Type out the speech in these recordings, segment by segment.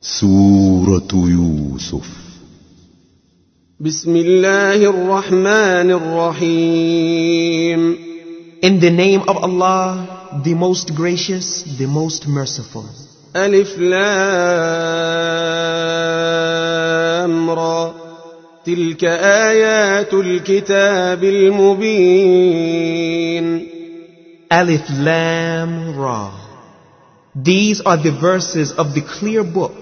سورة يوسف. بسم الله الرحمن الرحيم. In the name of Allah, the most gracious, the most merciful. ألف لام را تلك آيات الكتاب المبين. Alif Lam Ra. These are the verses of the clear book.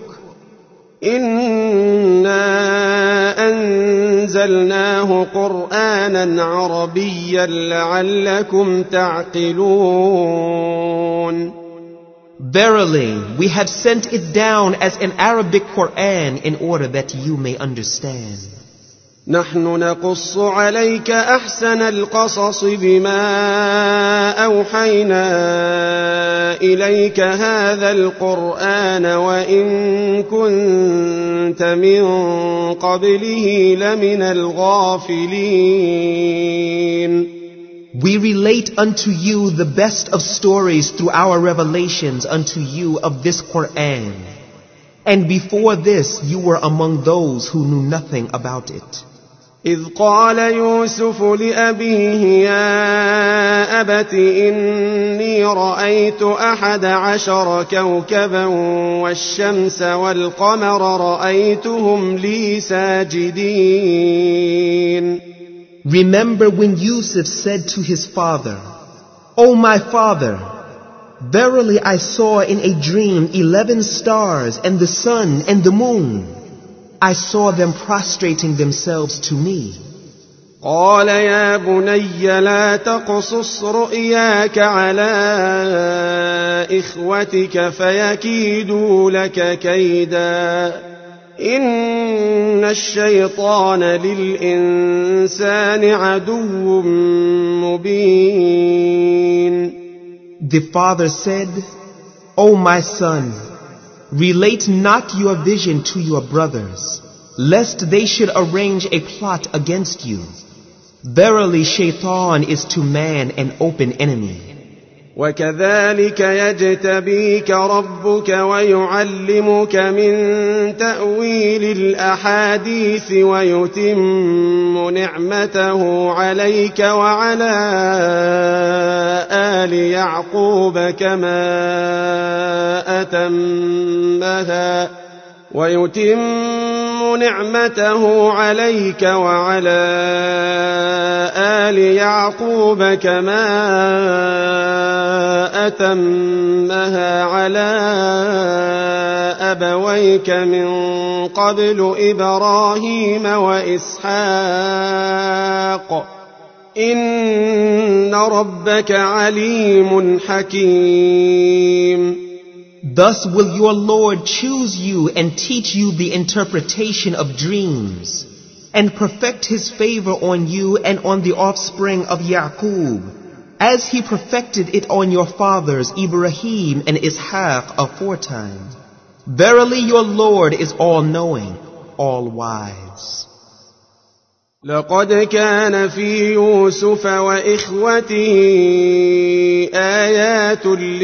إنا أنزلناه قرآنا عربيا لعلكم تعقلون. Verily, we have sent it down as an Arabic Quran in order that you may understand. نحن نقص عليك أحسن القصص بما أوحينا إليك هذا القرآن وإن كنت من قبله لمن الغافلين. We relate unto you the best of stories through our revelations unto you of this Quran. And before this you were among those who knew nothing about it. إذ قال يوسف لأبيه يا أبت إني رأيت 11 كوكبا والشمس والقمر رأيتهم لي ساجدين. Remember when Yusuf said to his father, O my father, verily I saw in a dream 11 stars and the sun and the moon. I saw them prostrating themselves to me. قال يا بني لا تقصص رؤياك على إخوتك فيكيدوا لك كيدا إن الشيطان للإنسان عدو مبين. The father said, O my son, relate not your vision to your brothers, lest they should arrange a plot against you. Verily, Shaitan is to man an open enemy. وكذلك يجتبيك ربك ويعلمك من تأويل الأحاديث ويتم نعمته عليك وعلى آل يعقوب كما أتمها على أبويك من قبل إبراهيم وإسحاق إن ربك عليم حكيم. Thus will your Lord choose you and teach you the interpretation of dreams, and perfect his favor on you and on the offspring of Yaqub, as he perfected it on your fathers Ibrahim and Ishaq aforetime. Verily your Lord is all-knowing, all-wise. لقد كان في يوسف وإخوته آيات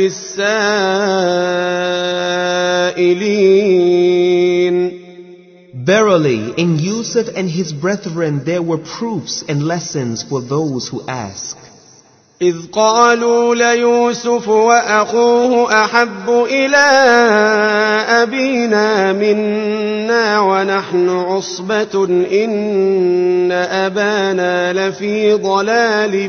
للسائلين. Verily, in Yusuf and his brethren there were proofs and lessons for those who ask. إذ قالوا ليوسف وأخوه أحب إلى أبينا منا ونحن عصبة إن أبانا لفي ضلال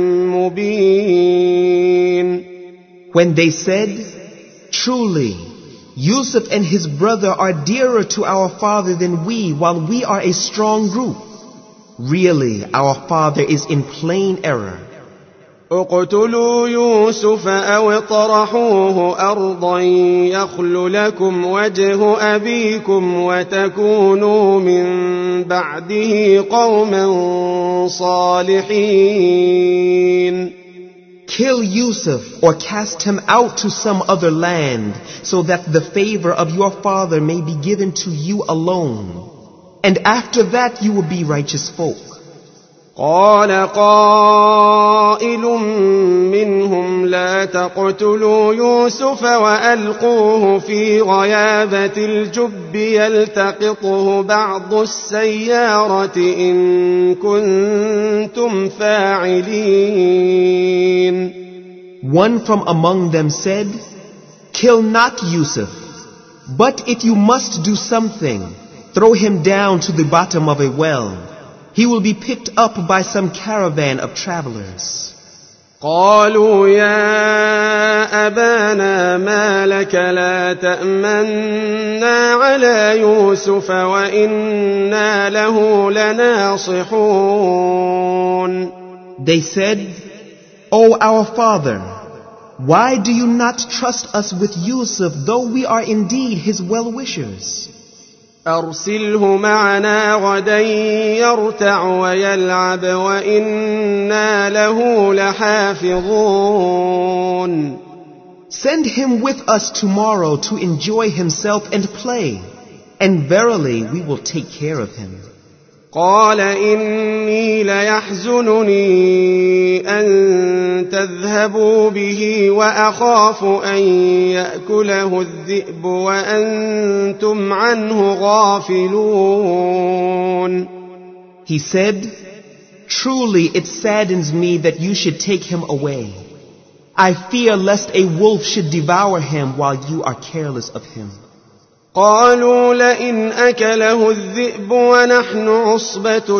مبين. When they said, Truly, Yusuf and his brother are dearer to our father than we, while we are a strong group. Really, our father is in plain error. اقتلوا يوسف أو اطرحوه أرضا يخل لكم وجه أبيكم وتكونوا من بعده قوما صالحين. Kill Yusuf or cast him out to some other land, so that the favor of your father may be given to you alone. And after that you will be righteous folk. قال قائل منهم لا تقتلوا يوسف وألقوه في غيابة الجب يلتقطه بعض السيارة إن كنتم فاعلين. One from among them said, "Kill not Yusuf, but if you must do something, throw him down to the bottom of a well. He will be picked up by some caravan of travelers." قالوا يا أبانا ما لك لا تأمنا على يوسف وإنا له لناصحون. They said, "O our father, why do you not trust us with Yusuf, though we are indeed his well-wishers? أرسله معنا غدا يرتع ويلعب وإنا له لحافظون. Send him with us tomorrow to enjoy himself and play, and verily we will take care of him." قال إني ليحزنني أن تذهبوا به وأخاف أن يأكله الذئب وأنتم عنه غافلون. He said, "Truly it saddens me that you should take him away. I fear lest a wolf should devour him while you are careless of him." قالوا لئن أكله الذئب ونحن عصبة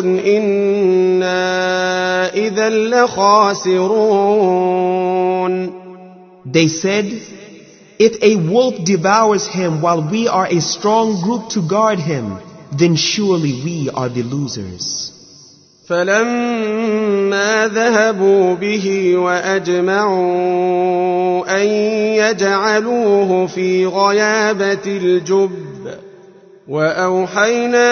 إنا إذا لخاسرون. They said, "If a wolf devours him while we are a strong group to guard him, then surely we are the losers." فلما ذهبوا به وأجمعوا أن يجعلوه في غيابة الجب وأوحينا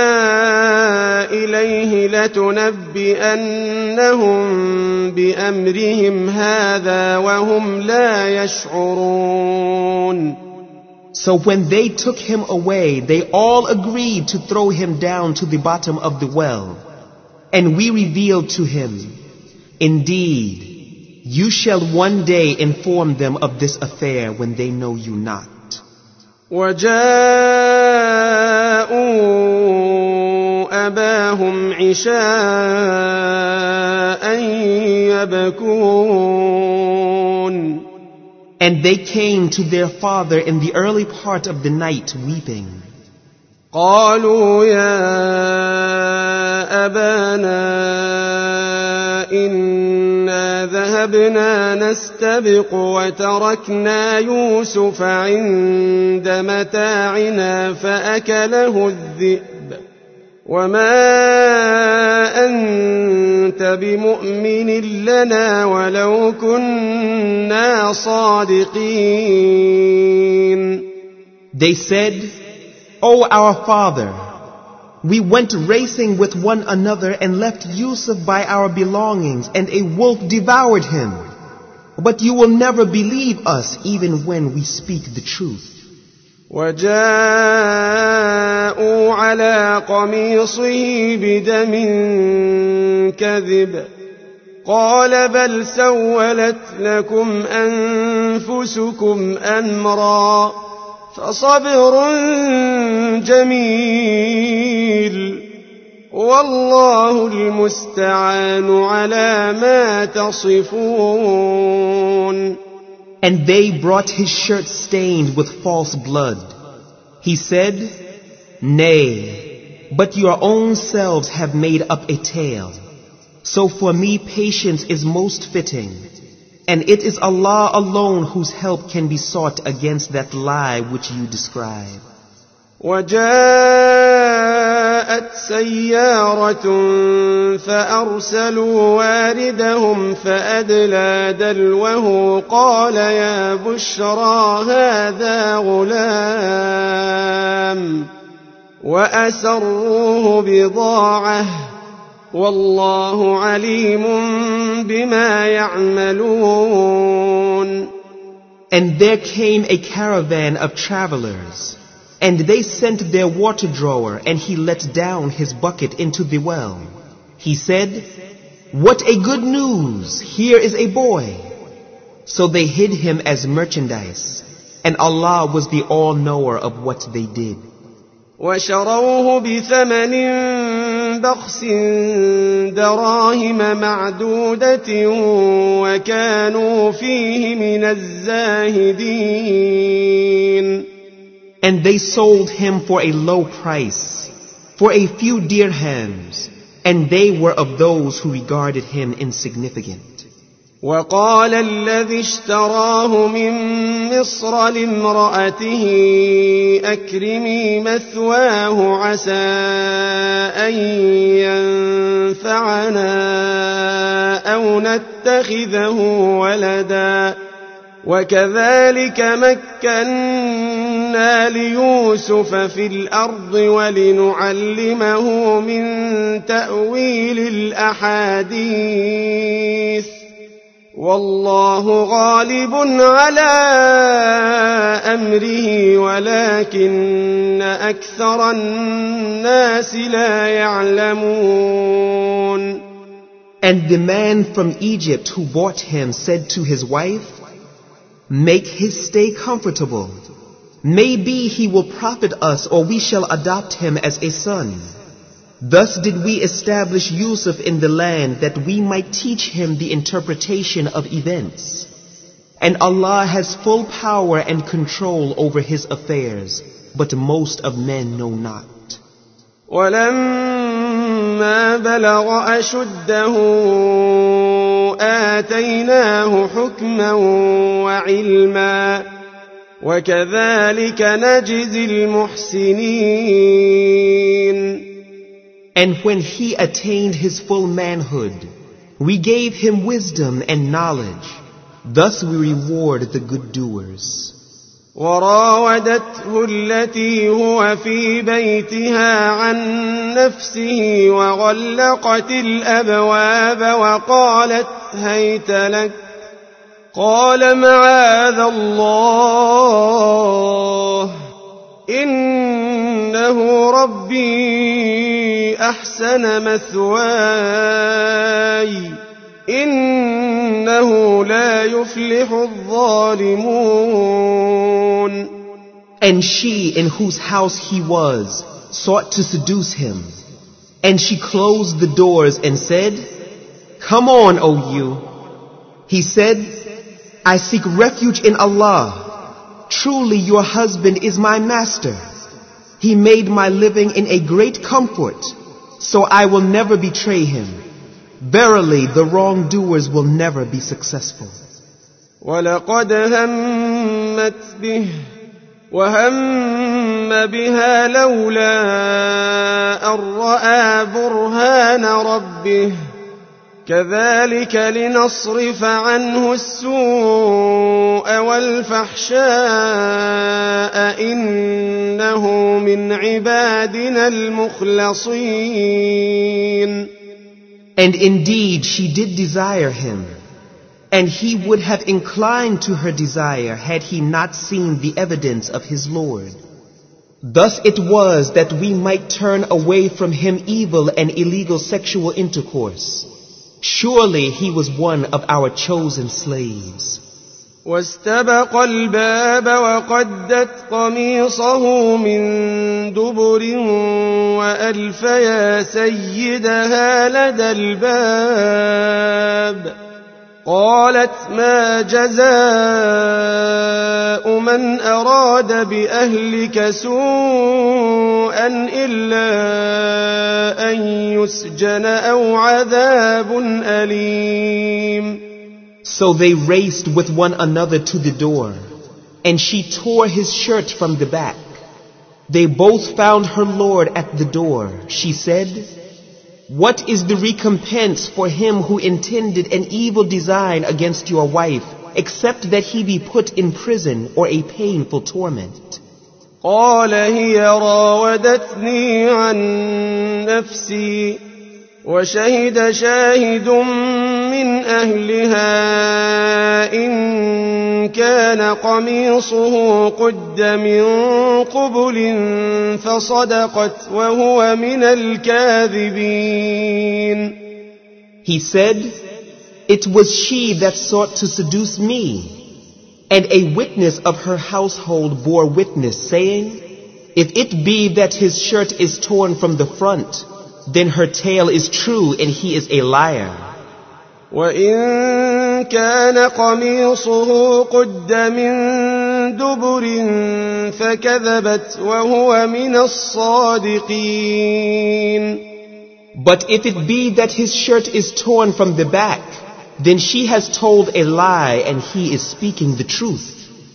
إليه لتنبئنهم بأمرهم هذا وهم لا يشعرون. So when they took him away, they all agreed to throw him down to the bottom of the well. And we revealed to him, "Indeed, you shall one day inform them of this affair when they know you not." وجاءوا أباهم عشاء يبكون. And they came to their father in the early part of the night weeping. قالوا يا أبانا إنا ذهبنا نستبق وتركنا يوسف عند متاعنا فأكله الذئب وما أنت بمؤمن لنا ولو كنا صادقين. They said, "O our father, we went racing with one another and left Yusuf by our belongings, and a wolf devoured him. But you will never believe us even when we speak the truth." وجاءوا على قميصه بدم كذب قال بل سولت لكم أنفسكم أمرا فصبر جميل والله المستعان على ما تصفون. And they brought his shirt stained with false blood. He said, "Nay, but your own selves have made up a tale. So for me patience is most fitting. And it is Allah alone whose help can be sought against that lie which you describe." وجاءت سيارة فأرسلوا واردهم فأدلى دلوه قال يا بشرى هذا غلام وأسروه بضاعة والله عليم بما يعملون. And there came a caravan of travelers, and they sent their water drawer, and he let down his bucket into the well. He said, "What a good news! Here is a boy." So they hid him as merchandise, and Allah was the all-knower of what they did. وشروه بثمن بخس دراهم معدودة وكانوا فيه من الزاهدين. And they sold him for a low price, for a few dirhams, and they were of those who regarded him insignificant. وقال الذي اشتراه من مصر لامرأته أكرمي مثواه عسى أن ينفعنا أو نتخذه ولدا وكذلك مكنا ليوسف في الأرض ولنعلمه من تأويل الأحاديث والله غالب على أمره ولكن أكثر الناس لا يعلمون. And the man from Egypt who bought him said to his wife, "Make his stay comfortable. Maybe he will profit us, or we shall adopt him as a son." Thus did we establish Yusuf in the land that we might teach him the interpretation of events. And Allah has full power and control over his affairs, but most of men know not. وَلَمَّا بَلَغَ أَشُدَّهُ آتَيْنَاهُ حُكْمًا وَعِلْمًا وَكَذَلِكَ نَجْزِي الْمُحْسِنِينَ. And when he attained his full manhood, we gave him wisdom and knowledge. Thus we reward the good doers. وراودته التي هو في بيتها عن نفسه وغلقت الأبواب وقالت هيت لك قال معاذ الله إنه ربي أحسن مثواي إنه لا يفلح الظالمون. And she in whose house he was sought to seduce him, and she closed the doors and said, "Come on, O you." He said, "I seek refuge in Allah. Truly your husband is my master. He made my living in a great comfort, so I will never betray him. Verily, the wrongdoers will never be successful." وَلَقَدْ هَمَّتْ بِهِ وَهَمَّ بِهَا لَوْلَا أَن رَّأَىٰ بُرْهَانَ رَبِّهِ كَذَلِكَ لِنَصْرِفَ عَنْهُ السُّوءَ وَالْفَحْشَاءَ إِنَّهُ مِنْ عِبَادِنَا الْمُخْلَصِينَ. And indeed she did desire him, and he would have inclined to her desire had he not seen the evidence of his Lord. Thus it was that we might turn away from him evil and illegal sexual intercourse. Surely he was one of our chosen slaves. واستبق الباب وقدت قميصه من دبر وألف يا سيدها لدى الباب قالت ما جزاء من أراد بأهلك سوءا إلا أن يسجن أو عذاب أليم. So they raced with one another to the door, and she tore his shirt from the back. They both found her Lord at the door. She said, "What is the recompense for him who intended an evil design against your wife, except that he be put in prison or a painful torment?" قال هي راودتني عن نفسي وشهد شاهد من أهلها إن كان قميصه قد من قبل فصدقت وهو من الكاذبين. He said, "It was she that sought to seduce me." And a witness of her household bore witness, saying, "If it be that his shirt is torn from the front, then her tale is true and he is a liar." وَإِن كَانَ قَمِيصُهُ قُدَّ مِن دُبُرٍ فَكَذَبَتْ وَهُوَ مِنَ الصَّادِقِينَ. But if it be that his shirt is torn from the back, then she has told a lie and he is speaking the truth.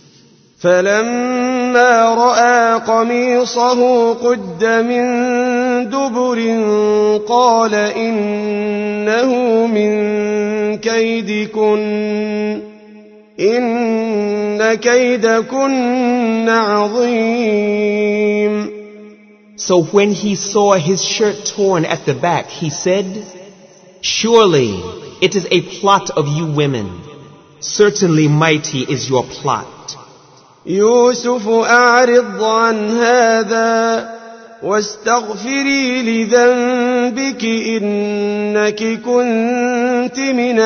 فَلَمَّا رَأَىٰ قَمِيصَهُ قُدَّ مِن دُبُرٍ قَالَ إِنَّهُ مِن كَيْدِكُنَّ إِنَّ كَيْدَكُنَّ عَظِيمٌ. So when he saw his shirt torn at the back, he said, "Surely it is a plot of you women. Certainly mighty is your plot." يوسف أعرض عن هذا واستغفري لذنبك إنك كنت من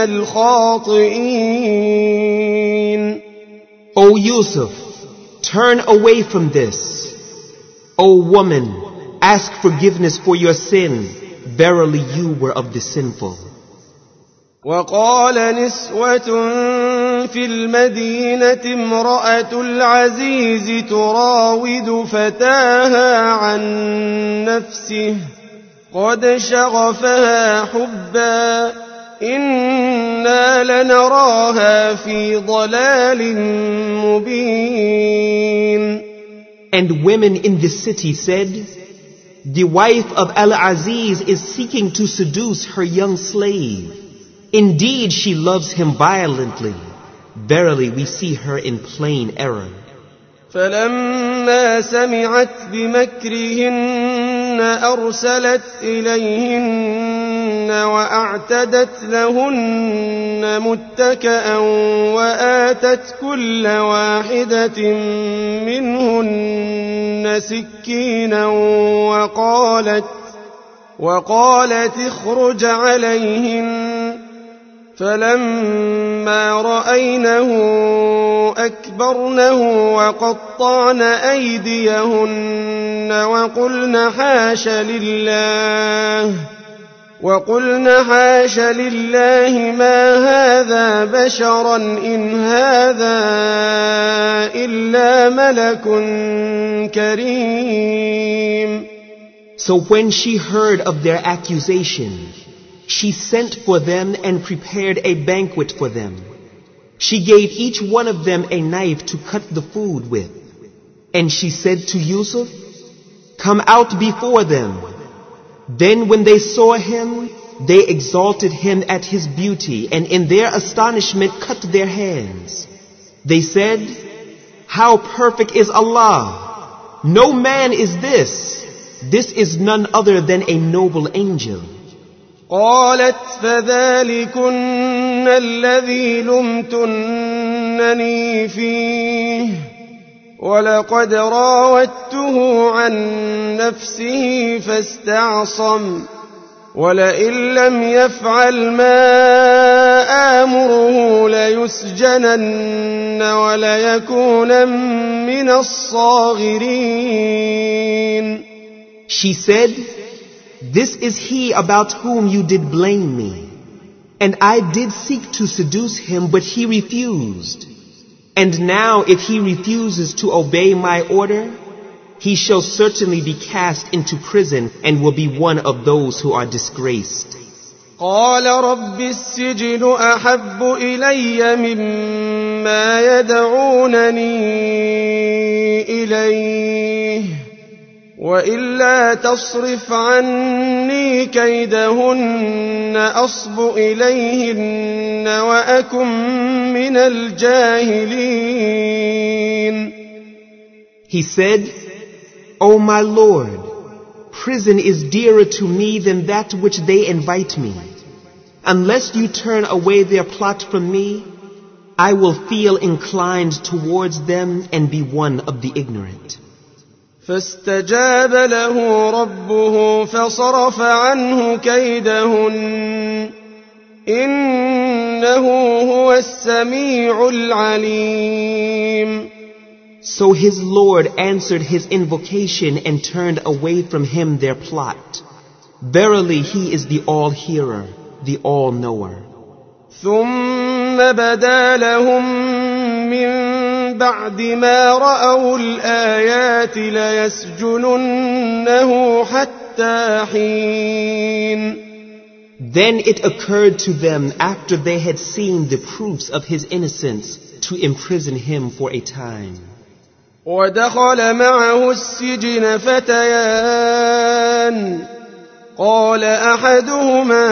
الخاطئين. O Yusuf, turn away from this. O woman, ask forgiveness for your sin. Verily you were of the sinful. وقال نسوة في المدينة امرأة العزيز تراود فتاها عن نفسه قد شغفها حبا إنا لنراها في ضلال مبين. And women in the city said, "The wife of Al-Aziz is seeking to seduce her young slave. Indeed, she loves him violently. Verily, we see her in plain error." فلما سمعت بمكرهن أرسلت إليهن وأعتدت لهن متكأ وآتت كل واحدة منهن سكينا وقالت اخرج عليهن. فلما رأينه أكبرنه وقطعن أيديهن وقلن حاش لله ما هذا بشرا إن هذا إلا ملك كريم. So when she heard of their accusation, she sent for them and prepared a banquet for them. She gave each one of them a knife to cut the food with. And she said to Yusuf, "Come out before them." Then when they saw him, they exalted him at his beauty and in their astonishment cut their hands. They said, "How perfect is Allah! No man is this. This is none other than a noble angel." قالت فذلكن الذي لمتنني فيه ولقد راودته عن نفسه فاستعصم ولئن لم يفعل ما آمره ليسجنن وليكونن من الصاغرين. She said, "This is he about whom you did blame me. And I did seek to seduce him, but he refused. And now if he refuses to obey my order, he shall certainly be cast into prison and will be one of those who are disgraced." قال رب السجن أحب إلي مما يدعونني إليه وإلا تصرف عني كيدهن أصب إليهن وأكن من الجاهلين. He said, "O my Lord, prison is dearer to me than that which they invite me. Unless you turn away their plot from me, I will feel inclined towards them and be one of the ignorant." فاستجاب له ربه فصرف عنه كيدهن إنه هو السميع العليم. So his Lord answered his invocation and turned away from him their plot. Verily he is the all-hearer, the all-knower. ثم بدا لهم من بعد ما رأوا الآيات ليسجننه حتى حين. Then it occurred to them after they had seen the proofs of his innocence to imprison him for a time. ودخل معه السجن فتيان قال أحدهما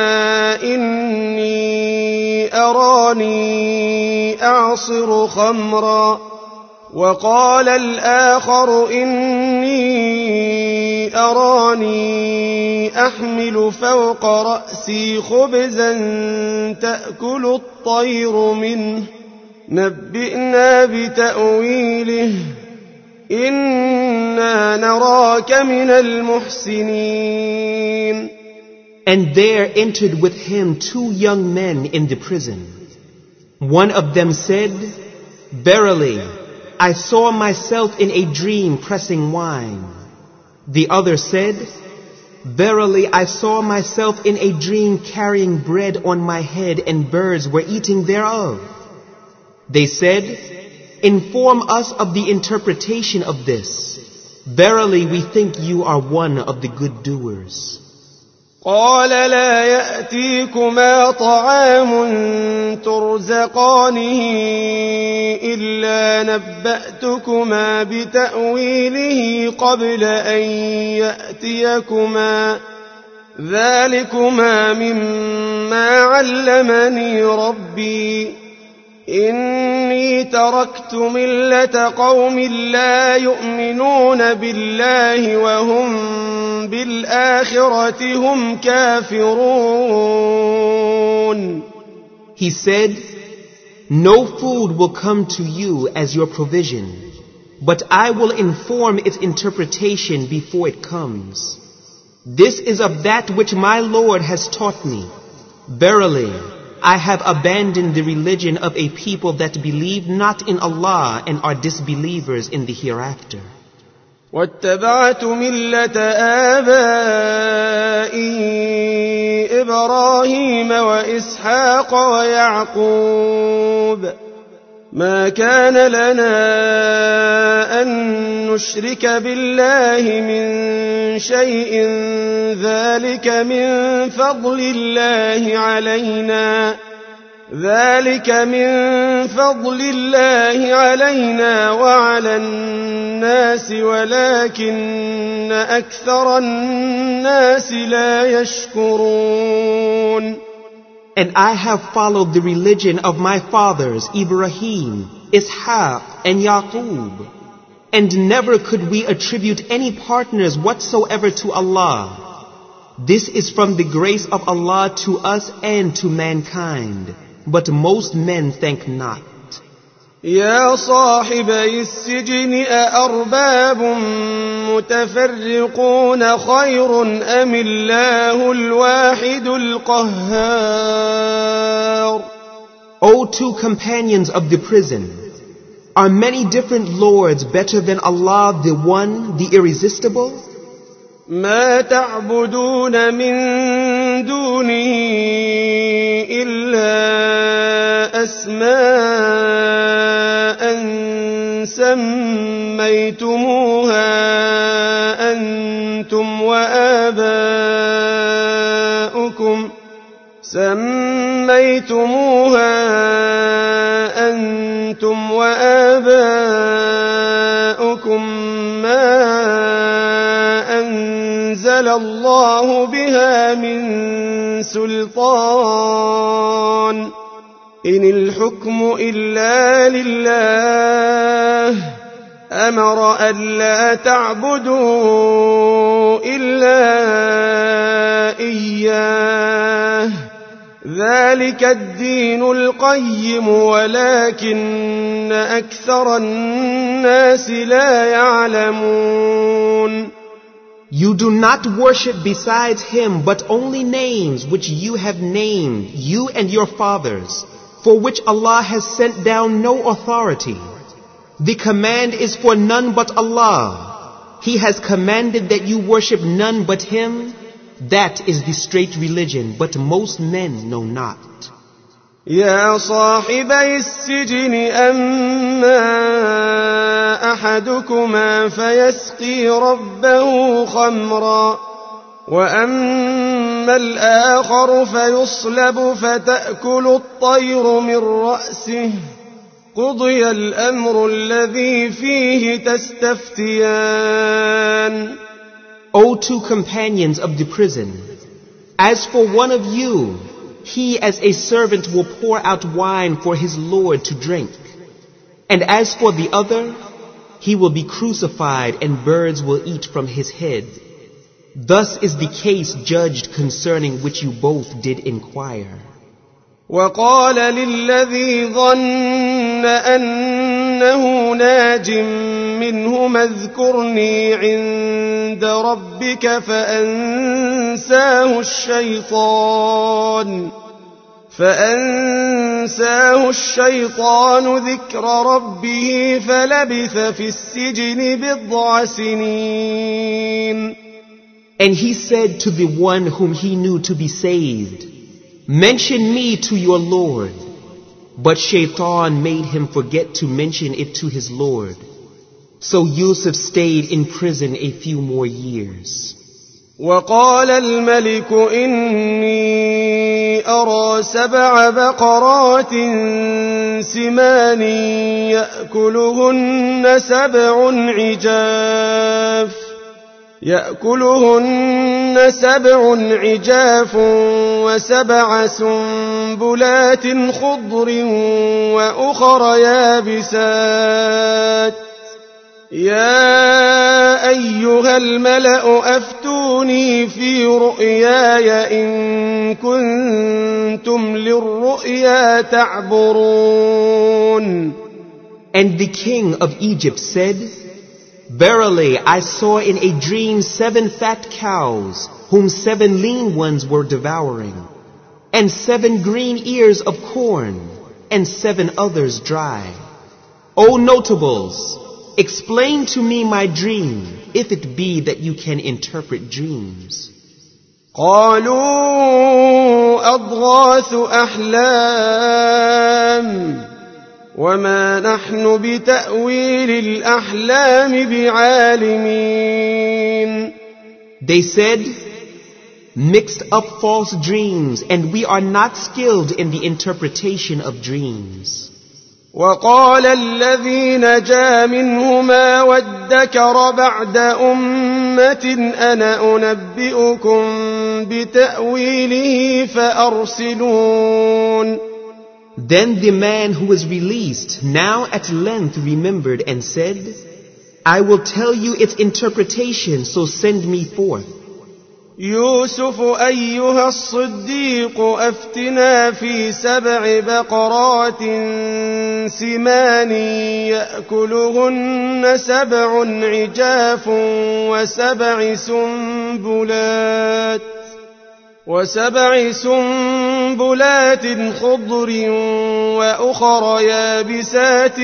إني أراني أعصر خمرا وقال الآخر إني أراني أحمل فوق رأسي خبزا تأكل الطير منه نبئنا بتأويله إنا نراك من المحسنين. And there entered with him 2 young men in the prison. One of them said, Verily, I saw myself in a dream pressing wine. The other said, Verily, I saw myself in a dream carrying bread on my head and birds were eating thereof. They said, Inform us of the interpretation of this. Verily, we think you are one of the good doers. قال لا يأتيكما طعام ترزقانه إلا نبأتكما بتأويله قبل أن يأتيكما ذلكما مما علمني ربي إني تركت ملة قوم لا يؤمنون بالله وهم بالآخرة هم كافرون. He said, No food will come to you as your provision, but I will inform its interpretation before it comes. This is of that which my Lord has taught me. Verily, I have abandoned the religion of a people that believe not in Allah and are disbelievers in the hereafter. واتبعت ملة آبائي إبراهيم وإسحاق ويعقوب ما كان لنا أن نشرك بالله من شيء ذلك من فضل الله علينا وعلى الناس ولكن أكثر الناس لا يشكرون. And I have followed the religion of my fathers, Ibrahim, Ishaq, and Yaqub. And never could we attribute any partners whatsoever to Allah. This is from the grace of Allah to us and to mankind. But most men thank not. يا صاحبي السجن أأرباب متفرقون خير أم الله الواحد القهار. O 2 companions of the prison, are many different lords better than Allah, the one, the irresistible? ما تعبدون من دونه إلا أسماء سميتموها أنتم وآباؤكم ما أنزل الله بها من سلطان إن الحكم إلا لله أمر ألا تعبدوا إلا إياه ذلك الدين القيم ولكن أكثر الناس لا يعلمون. You do not worship besides him but only names which you have named, you and your fathers, for which Allah has sent down no authority. The command is for none but Allah. He has commanded that you worship none but him. That is the straight religion, but most men know not. يا صاحبي السجن أما أحدكما فيسقي ربه خمرا وأما الآخر فيصلب فتأكل الطير من رأسه قضي الأمر الذي فيه تستفتيان. O two companions of the prison, as for one of you, he as a servant will pour out wine for his Lord to drink. And as for the other, he will be crucified and birds will eat from his head. Thus is the case judged concerning which you both did inquire. وقال للذي ظن أنه ناج منهما اذكرني عند ربك فأنساه الشيطان ذكر ربه فلبث في السجن بضع سنين. And he said to the one whom he knew to be saved, mention me to your Lord. But Shaitan made him forget to mention it to his Lord. So Yusuf stayed in prison a few more years. وقال الملك إني أرى 7 بقرات سمان يأكلهن 7 عجاف و7 سنبلات خضر وأخر يابسات يا أيها الملأ أفتوني في رؤياي إن كنتم للرؤيا تعبرون. And the king of Egypt said, verily I saw in a dream 7 fat cows, whom 7 lean ones were devouring, and 7 green ears of corn, and 7 others dry. O notables, explain to me my dream, if it be that you can interpret dreams. قالوا أضغاث أحلام وما نحن بتأويل الأحلام بعالمين. They said, mixed up false dreams, and we are not skilled in the interpretation of dreams. وقال الذي نجا منهما وادكر بعد أمة أنا أنبئكم بتأويله فأرسلون. Then the man who was released now at length remembered and said, I will tell you its interpretation, so send me forth. يوسف أيها الصديق أفتنا في 7 بقرات سمان يأكلهن 7 عجاف و7 سنبلات خضر وأخر يابسات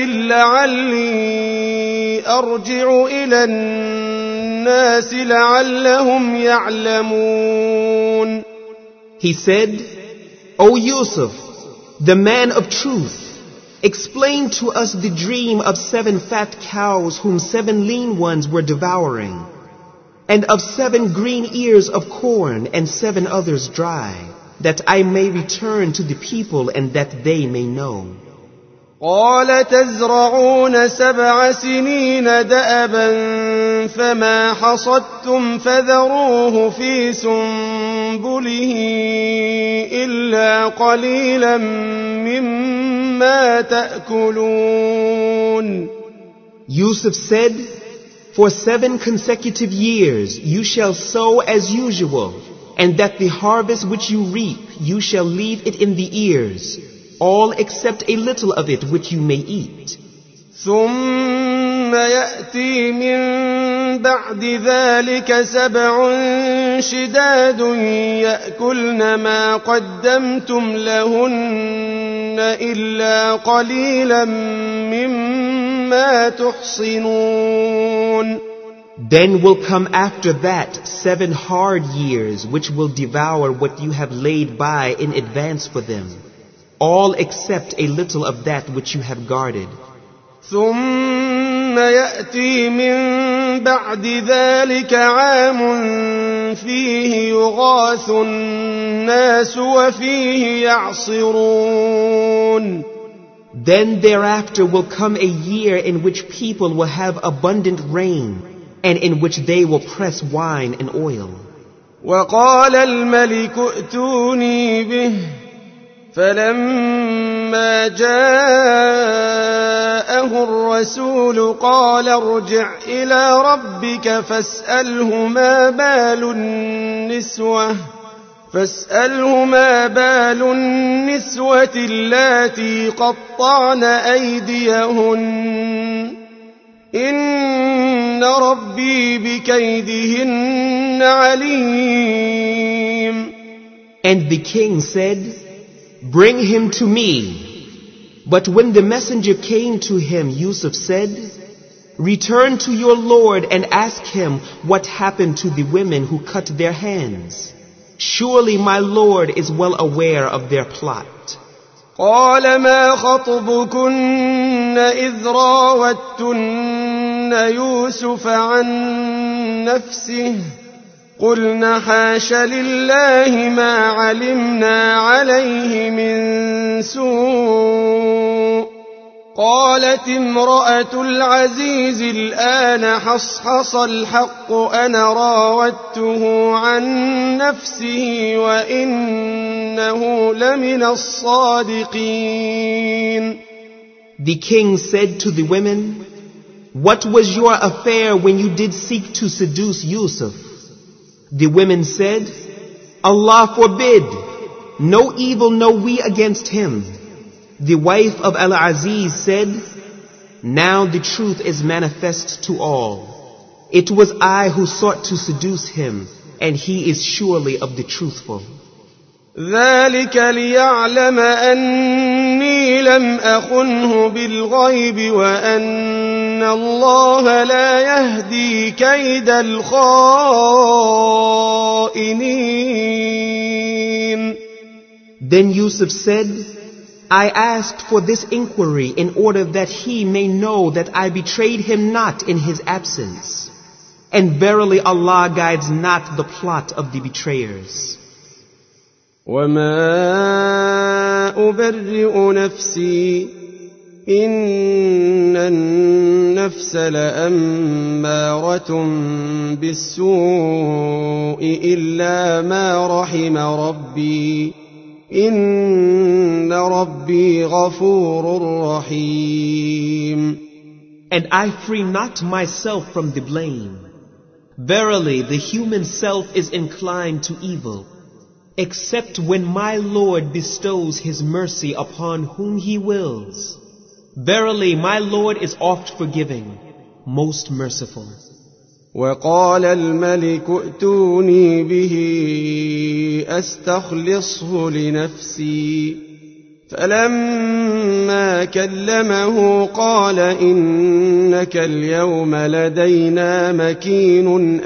لعلي أرجع إلى الناس لعلهم يعلمون. He said, O Yusuf, the man of truth, explain to us the dream of 7 fat cows whom 7 lean ones were devouring, and of 7 green ears of corn and 7 others dry, that I may return to the people and that they may know. قال تزرعون 7 سنين دأبا فما حصدتم فذروه في سنبله إلا قليلا مما تأكلون. Yusuf said, for 7 consecutive years you shall sow as usual, and that the harvest which you reap you shall leave it in the ears, all except a little of it which you may eat. ثم يأتي من بعد ذلك 7 شداد يأكلن ما قدمتم لهن إلا قليلا مما تحصنون. Then will come after that 7 hard years which will devour what you have laid by in advance for them, all except a little of that which you have guarded. ثم يأتي من بعد ذلك عام فيه يغاث الناس وفيه يعصرون. Then thereafter will come a year in which people will have abundant rain, and in which they will press wine and oil. وقال الملك ائتوني به فلما جاءه الرسول قال ارجع إلى ربك فاسأله ما بال النسوة اللاتي قطعن أيديهن إن ربي بكيدهن عليم. And the king said, bring him to me. But when the messenger came to him, Yusuf said, return to your Lord and ask him what happened to the women who cut their hands. Surely my Lord is well aware of their plot. قال ما خطبكن إذ راوتن يوسف عن نفسه قلنا حاش لله ما علمنا عليه من سوء. قالت امرأة العزيز الآن حصحص الحق أنا راودته عن نفسه وإنه لمن الصادقين. The king said to the women, what was your affair when you did seek to seduce Yusuf? The women said, Allah forbid, no evil know we against him. The wife of Al-Aziz said, now the truth is manifest to all. It was I who sought to seduce him, and he is surely of the truthful. ذلك ليعلم أني لم أخنه بالغيب وأن الله لا يهدي كيد الخائنين. Then Yusuf said, I asked for this inquiry in order that he may know that I betrayed him not in his absence. And verily Allah guides not the plot of the betrayers. وما أبرئ نفسي إن النفس لأمارة بالسوء إلا ما رحم ربي إن ربي غفور رحيم. And I free not myself from the blame. Verily the human self is inclined to evil, except when my Lord bestows his mercy upon whom he wills. Verily my Lord is oft forgiving, most merciful. وقال الملك ائتوني به أستخلصه لنفسي فلما كلمه قال إنك اليوم لدينا مكين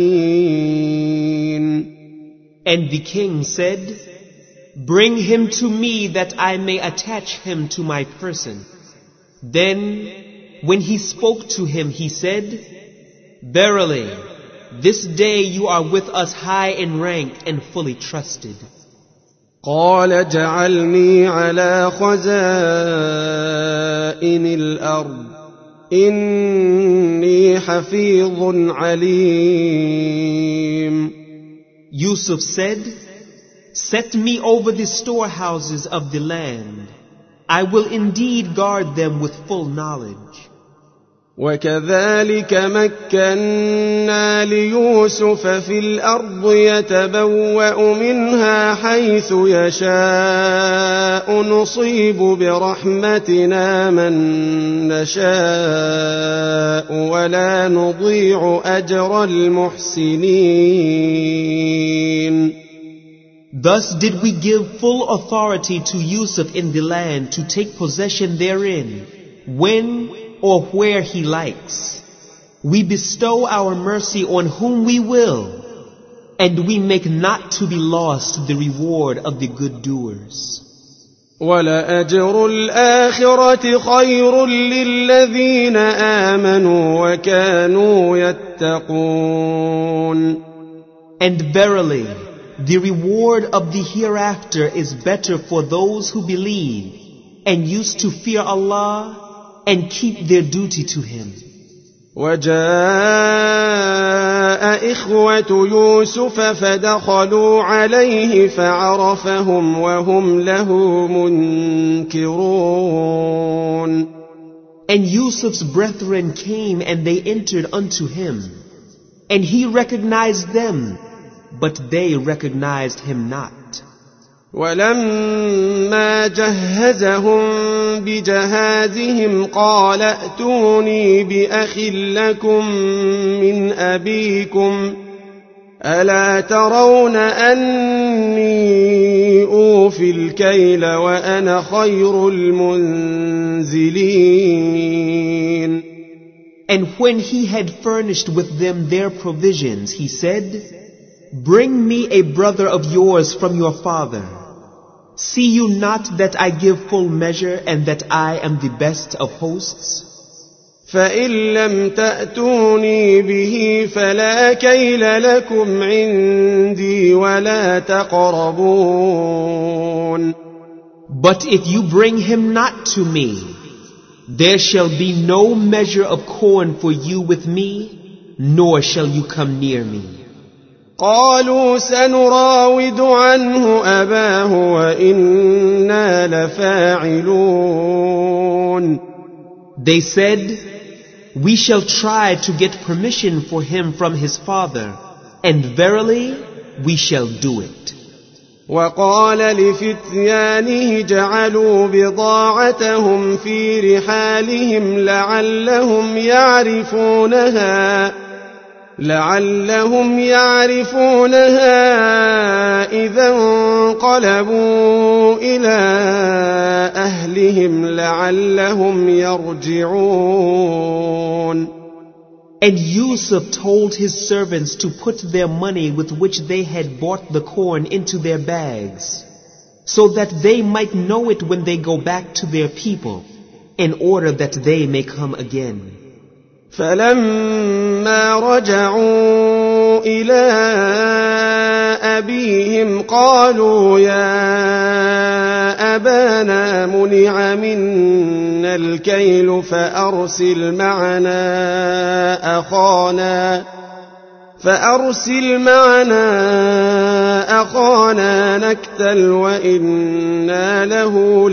أمين. And the king said, bring him to me that I may attach him to my person. Then, when he spoke to him, he said, verily, this day you are with us high in rank and fully trusted. قال اجعلني على خزائن الأرض إني حفيظ عليم. Yusuf said, set me over the storehouses of the land. I will indeed guard them with full knowledge. وكذلك مكنا ليوسف في الأرض يتبوأ منها حيث يشاء نصيب برحمتنا من نشاء ولا نضيع أجر المحسنين. Thus did we give full authority to Yusuf in the land to take possession therein, when or where he likes. We bestow our mercy on whom we will, and we make not to be lost the reward of the good doers. وَلَأَجْرُ الْآخِرَةِ خَيْرٌ لِّلَّذِينَ آمَنُوا وَكَانُوا يَتَّقُونَ. And verily, the reward of the hereafter is better for those who believe and used to fear Allah and keep their duty to Him. وجاء إخوة يوسف فدخلوا عليه فعرفهم وهم له منكرون. And Yusuf's brethren came and they entered unto him, and he recognized them, but they recognized him not. ولما جهزهم بجهازهم قال ائتوني بأخ لكم من أبيكم ألا ترون أني أوفي الكيل وأنا خير المنزلين. And when he had furnished with them their provisions, he said, Bring me a brother of yours from your father. See you not that I give full measure and that I am the best of hosts? فإن لم تأتوني به فلا كيل لكم عندي ولا تقربون. But if you bring him not to me, there shall be no measure of corn for you with me, nor shall you come near me. قالوا سنراود عنه أباه وإنا لفاعلون. They said, We shall try to get permission for him from his father, and verily we shall do it. وقال لفتيانه جعلوا بضاعتهم في رحالهم لعلهم يعرفونها إذا انقلبوا إلى أهلهم لعلهم يرجعون. And Yusuf told his servants to put their money with which they had bought the corn into their bags, so that they might know it when they go back to their people, in order that they may come again. فلما رجعوا إلى أبيهم قالوا يا أبانا منع منا الكيل فأرسل معنا أخانا نكتل وإنا له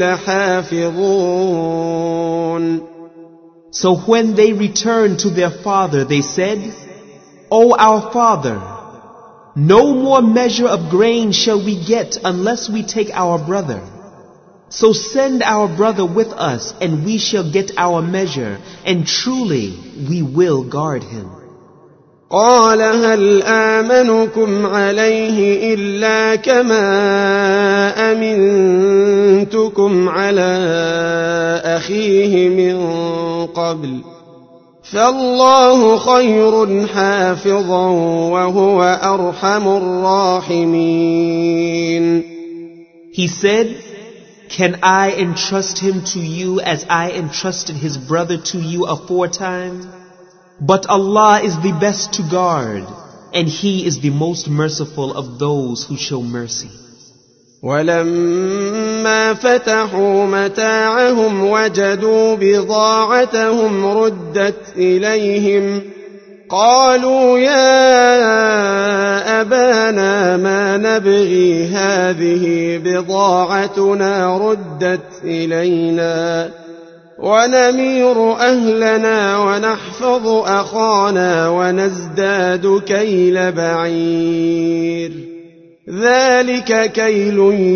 لحافظون. So when they returned to their father, they said, O our father, no more measure of grain shall we get unless we take our brother. So send our brother with us, and we shall get our measure, and truly we will guard him. قال هل آمنكم عليه إلا كما أمنتكم على أخيه من قبل فالله خير حافظا وهو أرحم الراحمين. He said, Can I entrust him to you as I entrusted his brother to you aforetime? But Allah is the best to guard, and He is the most merciful of those who show mercy. ولما فتحوا متاعهم وجدوا بضاعتهم ردت إليهم قالوا يا أبانا ما نبغي هذه بضاعتنا ردت إلينا ونمير أهلنا ونحفظ أخانا ونزداد كيل بعير ذلك كيل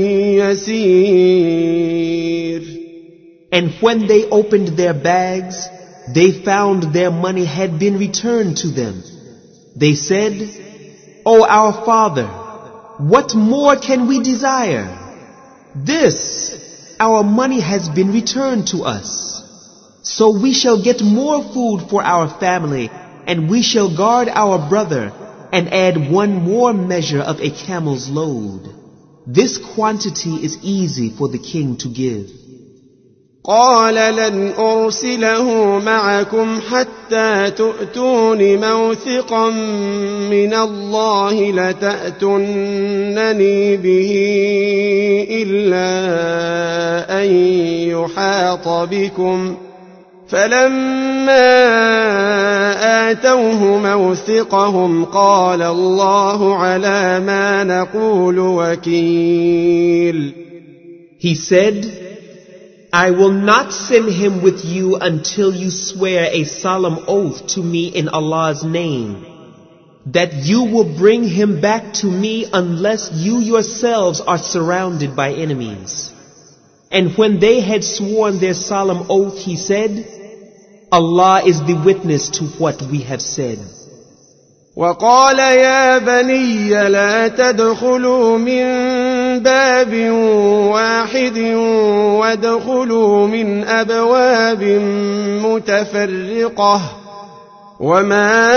يسير. And when they opened their bags, they found their money had been returned to them. They said, "O our father, what more can we desire? This, our money has been returned to us. So we shall get more food for our family, and we shall guard our brother, and add one more measure of a camel's load. This quantity is easy for the king to give." قال لن أرسله معكم حتى تؤتون موثقا من الله لتأتونني به إلا أن يحاط بكم. فلما آتوه موثقهم قال الله على ما نقول وكيل. He said, "I will not send him with you until you swear a solemn oath to me in Allah's name, that you will bring him back to me unless you yourselves are surrounded by enemies." And when they had sworn their solemn oath, he said, "Allah is the witness to what we have said." وقال يا بني لا تدخلوا من باب واحد وادخلوا من أبواب متفرقة وما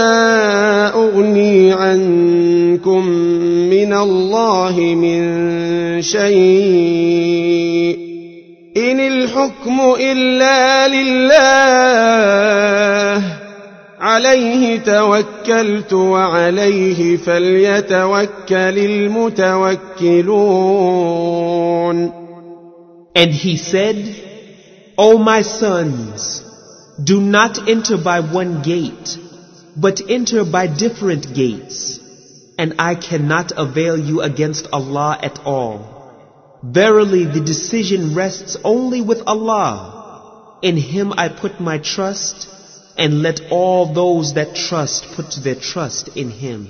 أغني عنكم من الله من شيء إن الحكم إلا لله عليه توكلت وعليه فليتوكل المتوكلون. And he said, "O my sons, do not enter by one gate, but enter by different gates, and I cannot avail you against Allah at all. Verily the decision rests only with Allah. In Him I put my trust, and let all those that trust put their trust in Him."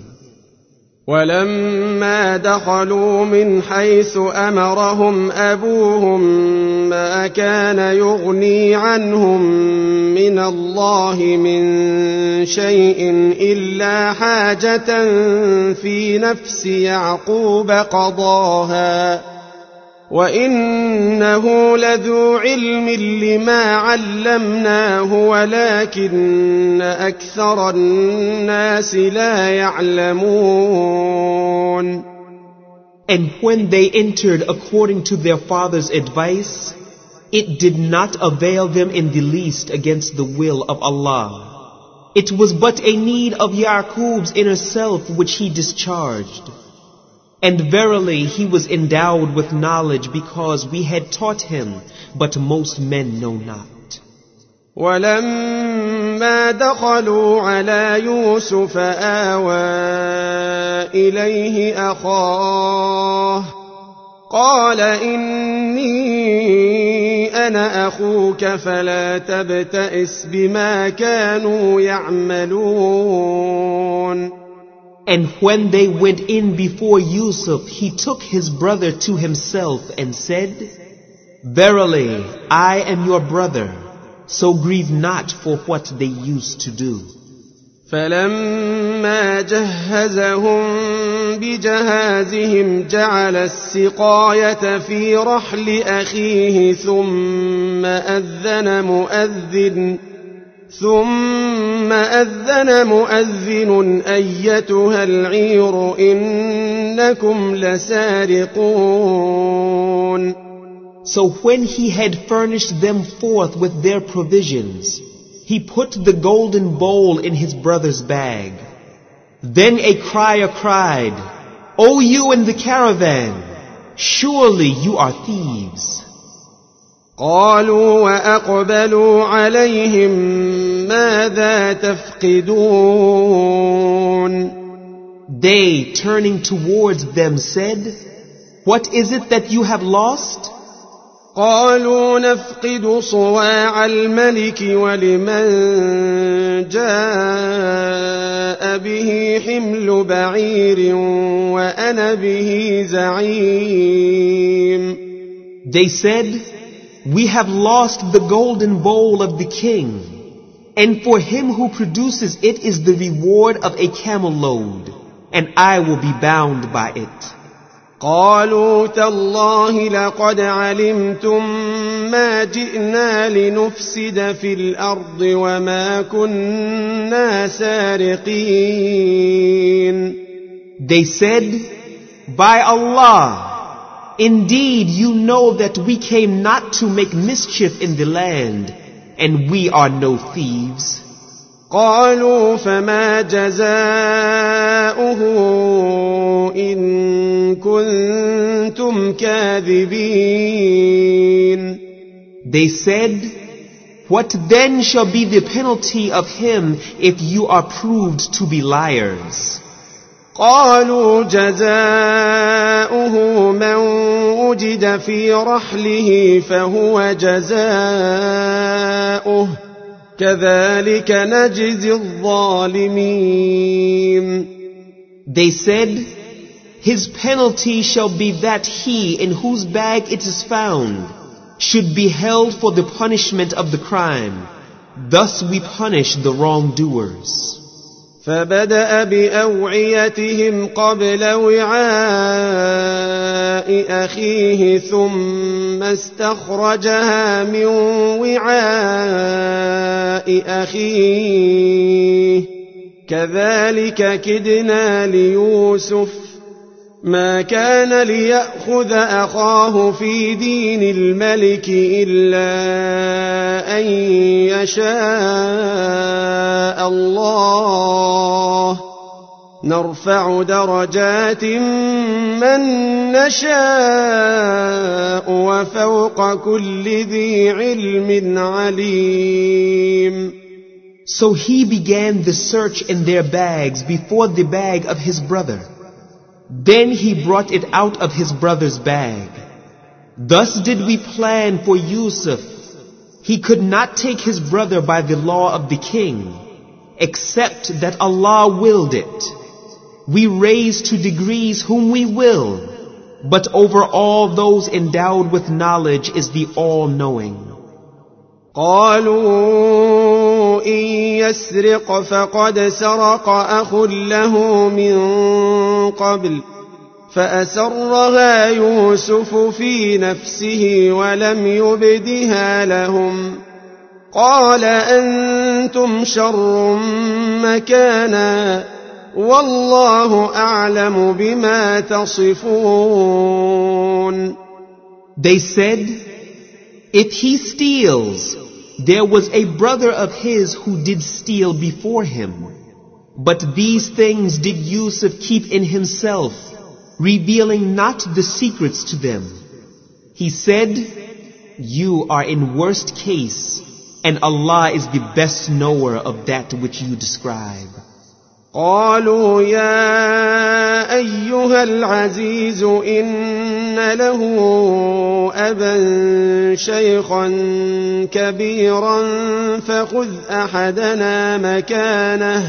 ولما دخلوا من حيث أمرهم أبوهم ما كان يغني عنهم من الله من شيء إلا حاجة في نفس يعقوب قضاها وإنه لذو علم لما علمناه ولكن أكثر الناس لا يعلمون. And when they entered according to their father's advice, it did not avail them in the least against the will of Allah. It was but a need of Yaqub's inner self which he discharged. And verily he was endowed with knowledge because we had taught him, but most men know not. ولما دخلوا على يوسف آوى إليه أخاه قال إني أنا أخوك فلا تبتئس بما كانوا يعملون. And when they went in before Yusuf, he took his brother to himself and said, "Verily, I am your brother, so grieve not for what they used to do." فلما جهزهم بجهازهم جعل السقاية في رحل أخيه ثم أذن مؤذن أيتها العير إنكم لسارقون. So when he had furnished them forth with their provisions, he put the golden bowl in his brother's bag. Then a crier cried, "O you in the caravan, surely you are thieves." قالوا وأقبلوا عليهم ماذا تفقدون. They, turning towards them, said, "What is it that you have lost?" قالوا نفقد صواع الملك ولمن جاء به حمل بعير وأنا به زعيم. They said, "We have lost the golden bowl of the king, and for him who produces it is the reward of a camel load, and I will be bound by it." قالوا تالله لقد علمتم ما جئنا لنفسد في الأرض وما كنا سارقين. They said, "By Allah, indeed you know that we came not to make mischief in the land, and we are no thieves." قالوا فما جزاؤه إن كنتم كاذبين. They said, "What then shall be the penalty of him if you are proved to be liars?" قالوا جزاؤه من وجد في رحله فهو جزاؤه كذلك نجزي الظالمين. They said, "His penalty shall be that he in whose bag it is found should be held for the punishment of the crime. Thus we punish the wrongdoers." فبدأ بأوعيتهم قبل وعاء أخيه ثم استخرجها من وعاء أخيه كذلك كدنا ليوسف ما كان ليأخذ أخاه في دين الملك إلا أن يشاء الله نرفع درجات من نشاء وفوق كل ذي علم عليم. So he began the search in their bags before the bag of his brother. Then he brought it out of his brother's bag. Thus did we plan for Yusuf. He could not take his brother by the law of the king, except that Allah willed it. We raise to degrees whom we will, but over all those endowed with knowledge is the all-knowing. قالوا إن يسرق فقد سرق أخ له من قبل فأسرها يوسف في نفسه ولم يبدها لهم قال أنتم شر مكانا والله أعلم بما تصفون. They said, "If he steals, there was a brother of his who did steal before him. But these things did Yusuf keep in himself, revealing not the secrets to them." He said, "You are in worst case, and Allah is the best knower of that which you describe." قالوا يا أيها العزيز إن له أبا شيخا كبيرا فخذ أحدنا مكانه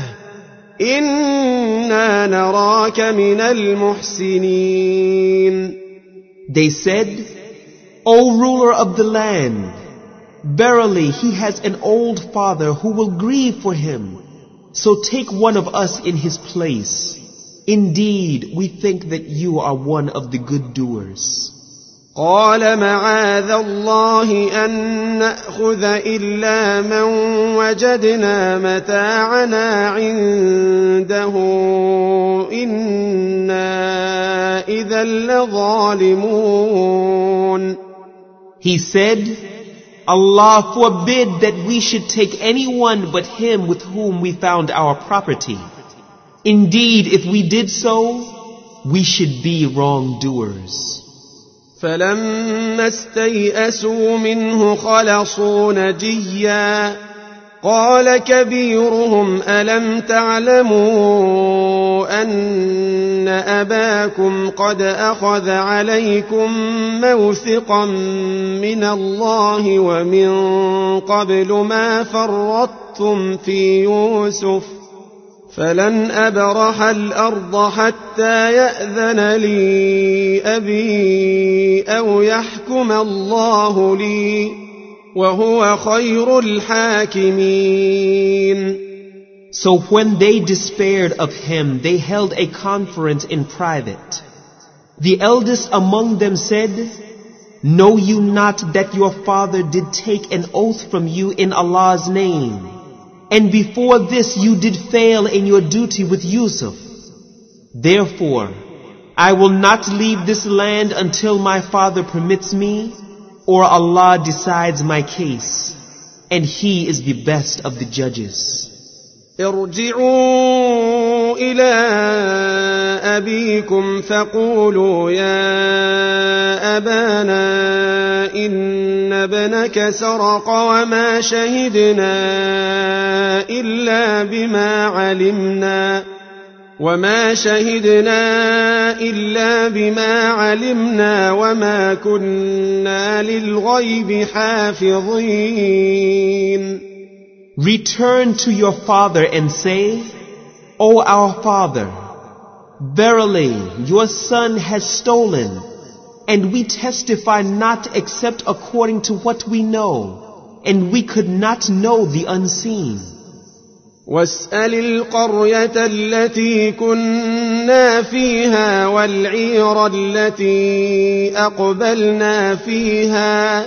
إنا نراك من المحسنين. They said, "O ruler of the land, verily he has an old father who will grieve for him. So take one of us in his place. Indeed, we think that you are one of the good doers." قال معاذ الله أن نأخذ إلا من وجدنا متاعنا عنده إنا إذا لظالمون. He said, "Allah forbid that we should take anyone but him with whom we found our property. Indeed, if we did so, we should be wrongdoers." فلما استيئسوا منه خلصوا نجيا قال كبيرهم ألم تعلموا أن أباكم قد أخذ عليكم موثقا من الله ومن قبل ما فرطتم في يوسف فلن أبرح الأرض حتى يأذن لي أبي أو يحكم الله لي وهو خير الحاكمين. So when they despaired of him, they held a conference in private. The eldest among them said, "Know you not that your father did take an oath from you in Allah's name? And before this you did fail in your duty with Yusuf. Therefore, I will not leave this land until my father permits me, or Allah decides my case, and He is the best of the judges." ارجعوا إلى أبيكم فقولوا يا أبانا إن ابنك سرق وما شهدنا إلا بما علمنا وما كنا للغيب حافظين. Return to your father and say, "O our father, verily your son has stolen, and we testify not except according to what we know, and we could not know the unseen." واسأل القرية التي كنا فيها والعير التي أقبلنا فيها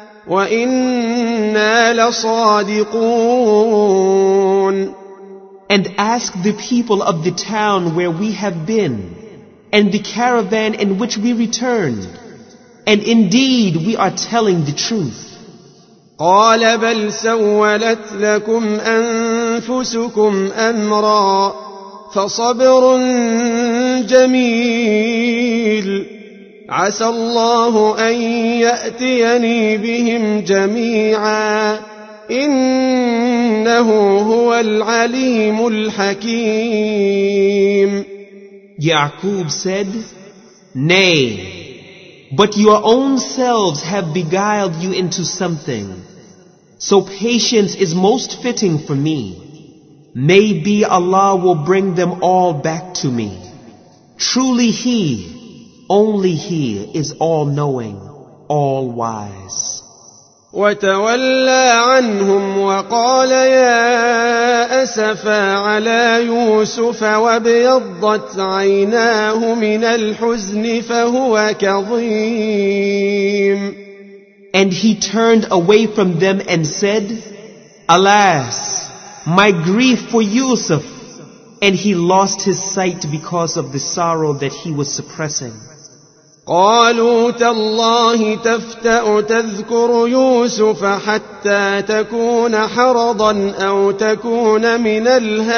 وإنا لصادقون. And ask the people of the town where we have been, and the caravan in which we returned, and indeed we are telling the truth. قال بل سولت لكم أنفسكم أمرا فصبر جميل عسى الله أن يأتيني بهم جميعا إنه هو العليم الحكيم. Yaqub said, "Nay, but your own selves have beguiled you into something. So patience is most fitting for me. Maybe Allah will bring them all back to me. Truly He, only He is all-knowing, all-wise." وتولى عنهم وقال يا أسفا على يوسف وابيضت عيناه من الحزن فهو كظيم. And he turned away from them and said, "Alas, my grief for Yusuf," and he lost his sight because of the sorrow that he was suppressing. قالوا تالله تفتأ تذكر يوسف حتى تكون حرضا أو تكون من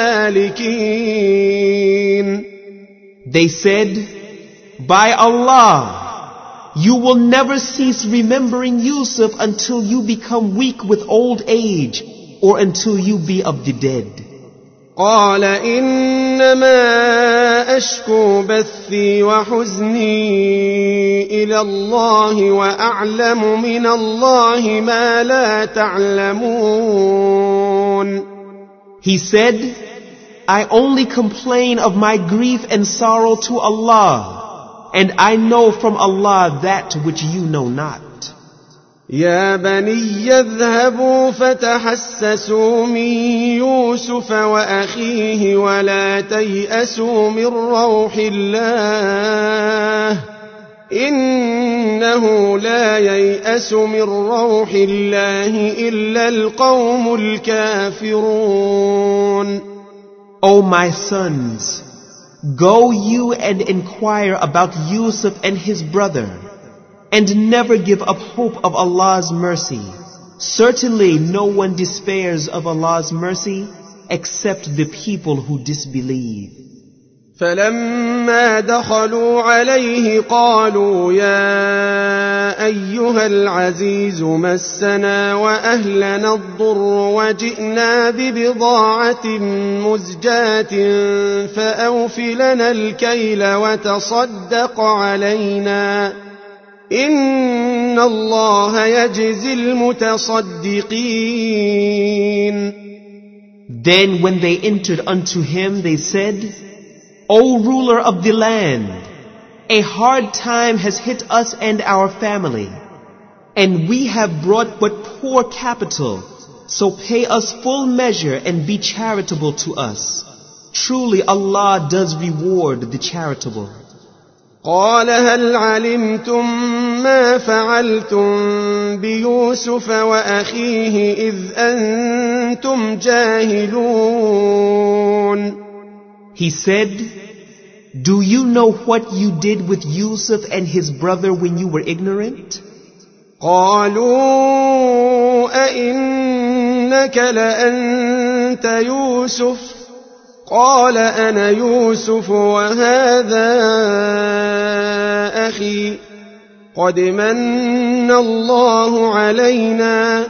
الهالكين. They said, "By Allah, you will never cease remembering Yusuf until you become weak with old age, or until you be of the dead." قال إنما أشكو بثي وحزني إلى الله وأعلم من الله ما لا تعلمون. He said, "I only complain of my grief and sorrow to Allah, and I know from Allah that which you know not." يا بني اذهبوا فتحسسوا من يوسف وأخيه ولا تيأسوا من روح الله إنه لا ييأس من روح الله إلا القوم الكافرون. O my sons, go you and inquire about Yusuf and his brother, and never give up hope of Allah's mercy. Certainly no one despairs of Allah's mercy except the people who disbelieve. فلما دخلوا عليه قالوا يا أيها العزيز مسنا وأهلنا الضر وجئنا ببضاعة مزجاة فأوف لنا الكيل وتصدق علينا إن الله يجزي المتصدقين. Then when they entered unto him, they said, O ruler of the land, a hard time has hit us and our family, and we have brought but poor capital, so pay us full measure and be charitable to us. Truly Allah does reward the charitable. قال هل علمتم ما فعلتم بيوسف وأخيه إذ أنتم جاهلون. He said, Do you know what you did with Yusuf and his brother when you were ignorant? قالوا أئنك لأنت يوسف قال أنا يوسف وهذا أخي قد من الله علينا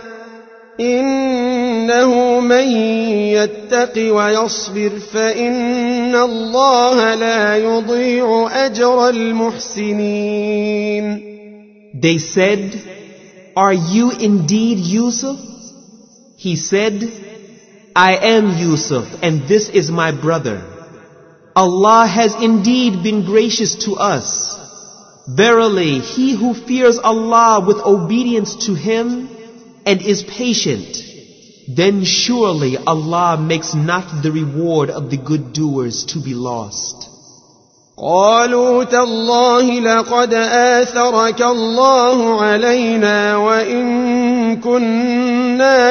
إنه من يتق ويصبر فإن الله لا يضيع أجر المحسنين. They said, Are you indeed Yusuf? He said, I am Yusuf, and this is my brother. Allah has indeed been gracious to us. Verily, he who fears Allah with obedience to Him and is patient, then surely Allah makes not the reward of the good doers to be lost. قالوا تالله لقد آثرك الله علينا وإن كنا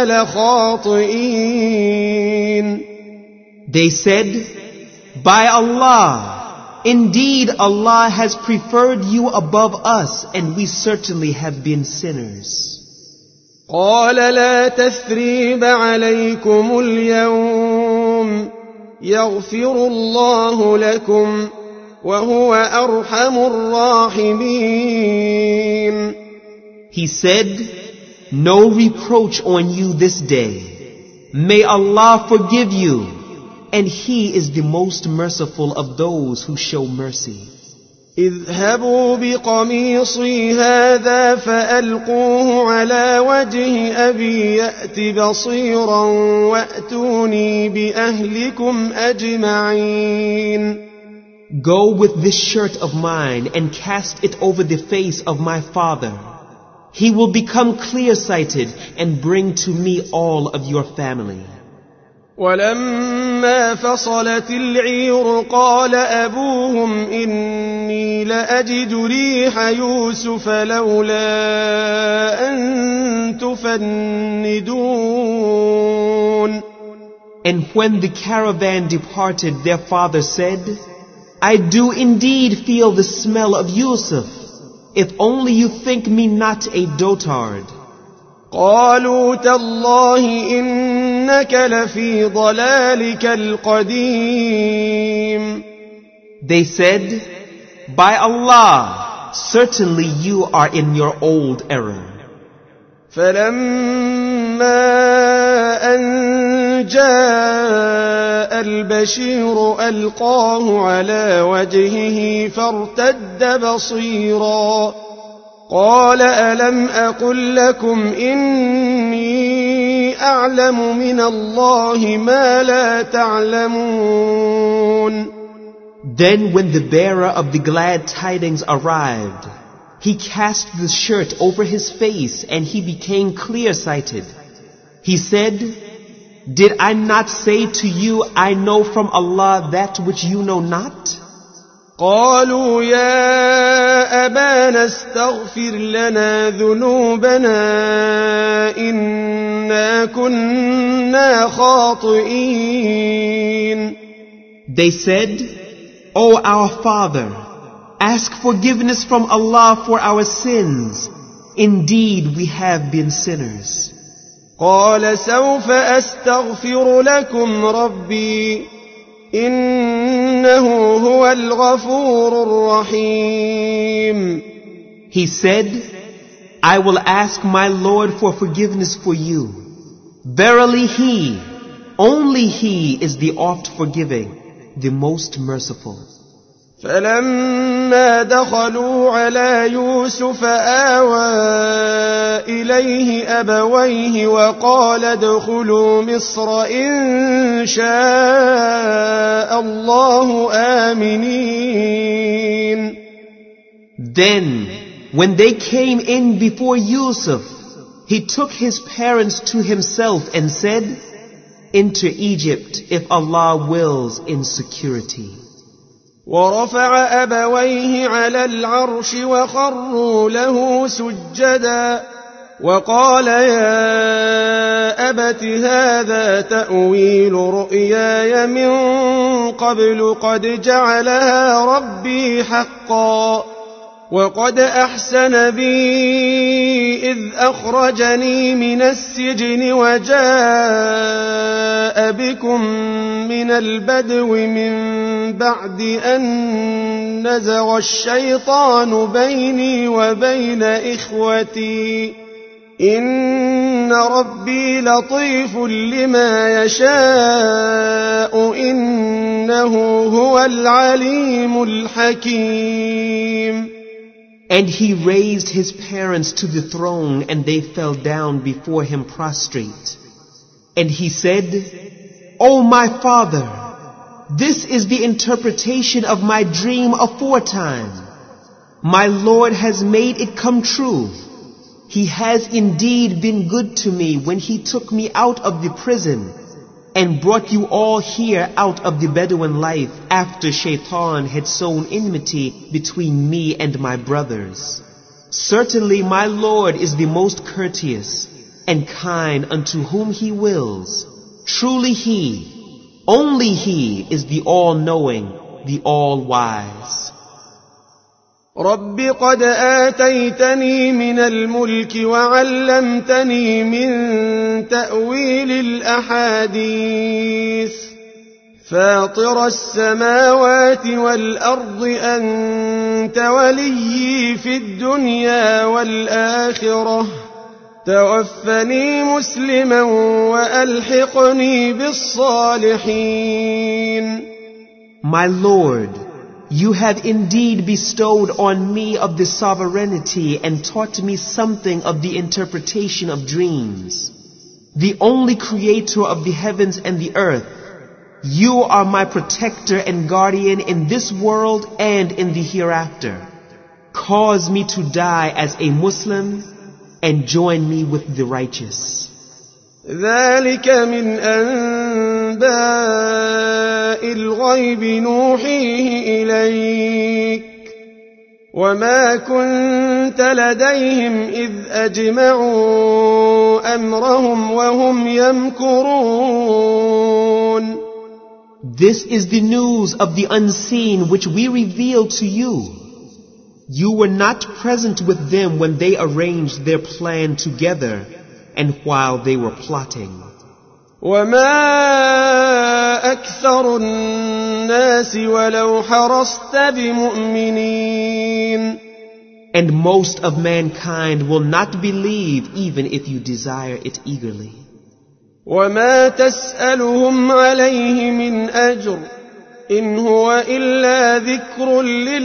لخاطئين. They said, By Allah, indeed Allah has preferred you above us, and we certainly have been sinners. قال لا تثريب عليكم اليوم يغفر الله لكم وهو أرحم الراحمين. He said, No reproach on you this day. May Allah forgive you, and He is the most merciful of those who show mercy. اذهبوا بقميصي هذا فألقوه على وجه أبي يأت بصيرا وأتوني بأهلكم أجمعين. Go with this shirt of mine and cast it over the face of my father. He will become clear-sighted and bring to me all of your family. ولما فصلت العير قال أبوهم إني لأجد ريح يوسف لولا أن تفندون. And when the caravan departed, their father said, I do indeed feel the smell of Yusuf, if only you think me not a dotard. قالوا تالله إنك لفي ضلالك القديم. They said, By Allah, certainly you are in your old error. فلما أن جاء البشير ألقاه على وجهه فارتد بصيرا قال ألم أقل لكم إني أعلم من الله ما لا تعلمون. Then when the bearer of the glad tidings arrived, he cast the shirt over his face and he became clear-sighted. He said, Did I not say to you, I know from Allah that which you know not? قالوا يا أبانا استغفر لنا ذنوبنا إنا كنا خاطئين. They said, O our Father, ask forgiveness from Allah for our sins. Indeed, we have been sinners. قال سوف أستغفر لكم ربي إن إنه هو الغفور الرحيم. He said, I will ask my Lord for forgiveness for you. Verily He, only He is the oft forgiving, the most merciful. فلما دخلوا على يوسف آوى إليه أبويه وقال ادخلوا مصر إن شاء الله آمنين. Then, when they came in before Yusuf, he took his parents to himself and said, enter Egypt if Allah wills in security. ورفع أبويه على العرش وخروا له سجدا وقال يا أبت هذا تأويل رؤياي من قبل قد جعلها ربي حقا وقد أحسن بي إذ أخرجني من السجن وجاء بكم من البدو من بعد أن نزغ الشيطان بيني وبين إخوتي إن ربي لطيف لما يشاء إنه هو العليم الحكيم. And he raised his parents to the throne, and they fell down before him prostrate. And he said, O my father, this is the interpretation of my dream aforetime. My Lord has made it come true. He has indeed been good to me when he took me out of the prison and brought you all here out of the Bedouin life after Shaitan had sown enmity between me and my brothers. Certainly my Lord is the most courteous and kind unto whom He wills. Truly He, only He is the all-knowing, the all-wise. رب قد آتيتني من الملك وعلمتني من تأويل الأحاديث فاطر السماوات والأرض أنت وليي في الدنيا والآخرة توفني مسلما وألحقني بالصالحين. My Lord, You have indeed bestowed on me of the sovereignty and taught me something of the interpretation of dreams. The only creator of the heavens and the earth, You are my protector and guardian in this world and in the hereafter. Cause me to die as a Muslim and join me with the righteous. ذلك من أنباء الغيب نوحيه إليك وما كنت لديهم إذ أجمعوا أمرهم وهم يمكرون. This is the news of the unseen which we reveal to you. You were not present with them when they arranged their plan together and while they were plotting. وما أكثر الناس ولو حرصت بمؤمنين. And most of mankind will not believe even if you desire it eagerly. وما تسألهم عليه من أجر إن هو إلا ذكر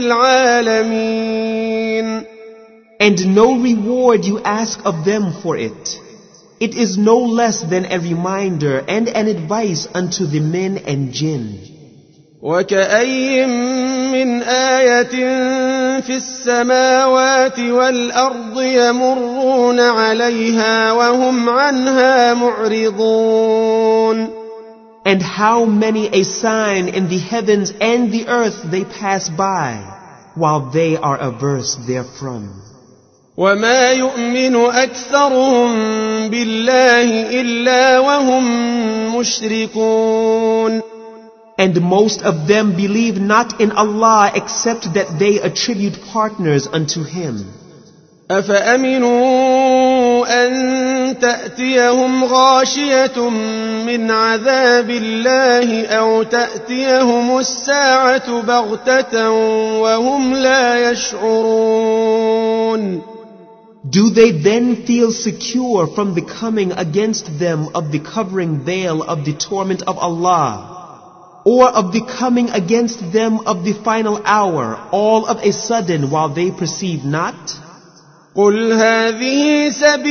للعالمين. And no reward you ask of them for it. It is no less than a reminder and an advice unto the men and jinn. وكأي من آية في السماوات والأرض يمرون عليها وهم عنها معرضون. And how many a sign in the heavens and the earth they pass by, while they are averse therefrom. وما يؤمن أكثرهم بالله إلا وهم مشركون. And most of them believe not in Allah except that they attribute partners unto Him. أفأمنوا أن تأتيهم غاشية من عذاب الله أو تأتيهم الساعة بغتة وهم لا يشعرون. Do they then feel secure from the coming against them of the covering veil of the torment of Allah, or of the coming against them of the final hour, all of a sudden while they perceive not? قل هذه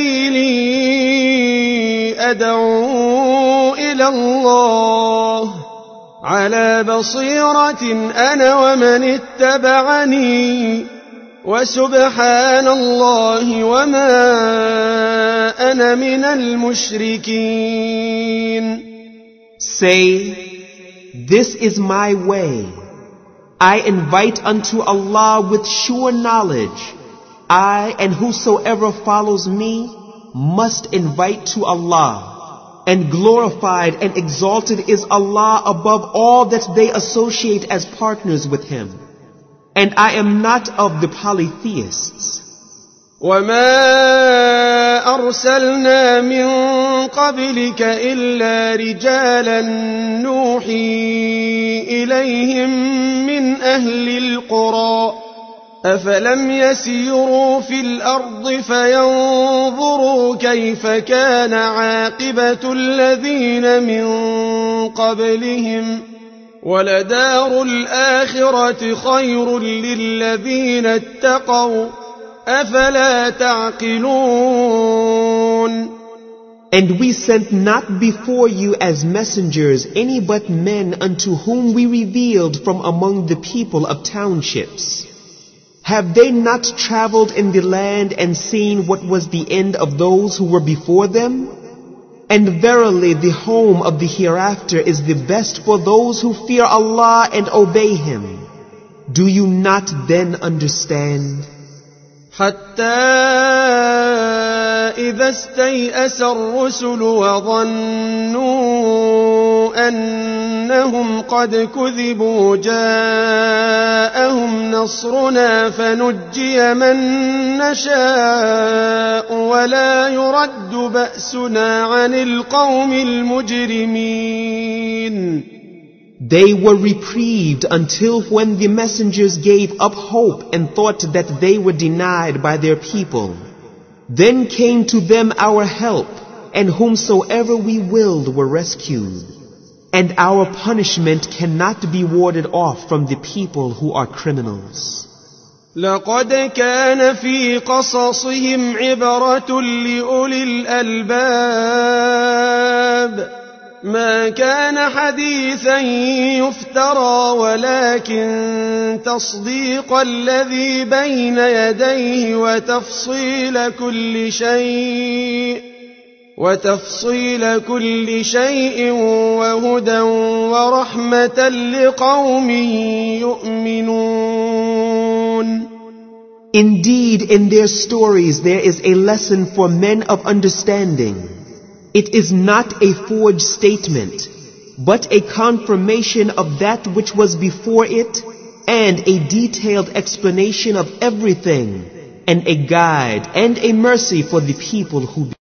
سبيلي أدعو إلى الله على بصيرة أنا ومن اتبعني وسبحان الله وما أنا من المشركين. Say, this is my way. I invite unto Allah with sure knowledge. I and whosoever follows me must invite to Allah. And glorified and exalted is Allah above all that they associate as partners with Him. And I am not of the polytheists. وما أرسلنا من قبلك إلا رجالا نوحي إليهم من أهل القرى أفلم يسيروا في الأرض فينظروا كيف كان عاقبة الذين من قبلهم ولدار الآخرة خير للذين اتقوا أفلا تعقلون. And we sent not before you as messengers any but men unto whom we revealed from among the people of townships. Have they not traveled in the land and seen what was the end of those who were before them? And verily the home of the hereafter is the best for those who fear Allah and obey Him. Do you not then understand? حتى إذا استيأس الرسل وظنوا أنهم قد كذبوا جاءهم نصرنا فنجي من نشاء ولا يرد بأسنا عن القوم المجرمين. They were reprieved until when the messengers gave up hope and thought that they were denied by their people. Then came to them our help, and whomsoever we willed were rescued. And our punishment cannot be warded off from the people who are criminals. لقد كان في قصصهم عبرة لأولي الألباب ما كان حديثا يفترى ولكن تصديق الذي بين يديه وتفصيل كل شيء وهدى ورحمة لقوم يؤمنون. Indeed, in their stories there is a lesson for men of understanding. It is not a forged statement, but a confirmation of that which was before it, and a detailed explanation of everything, and a guide and a mercy for the people who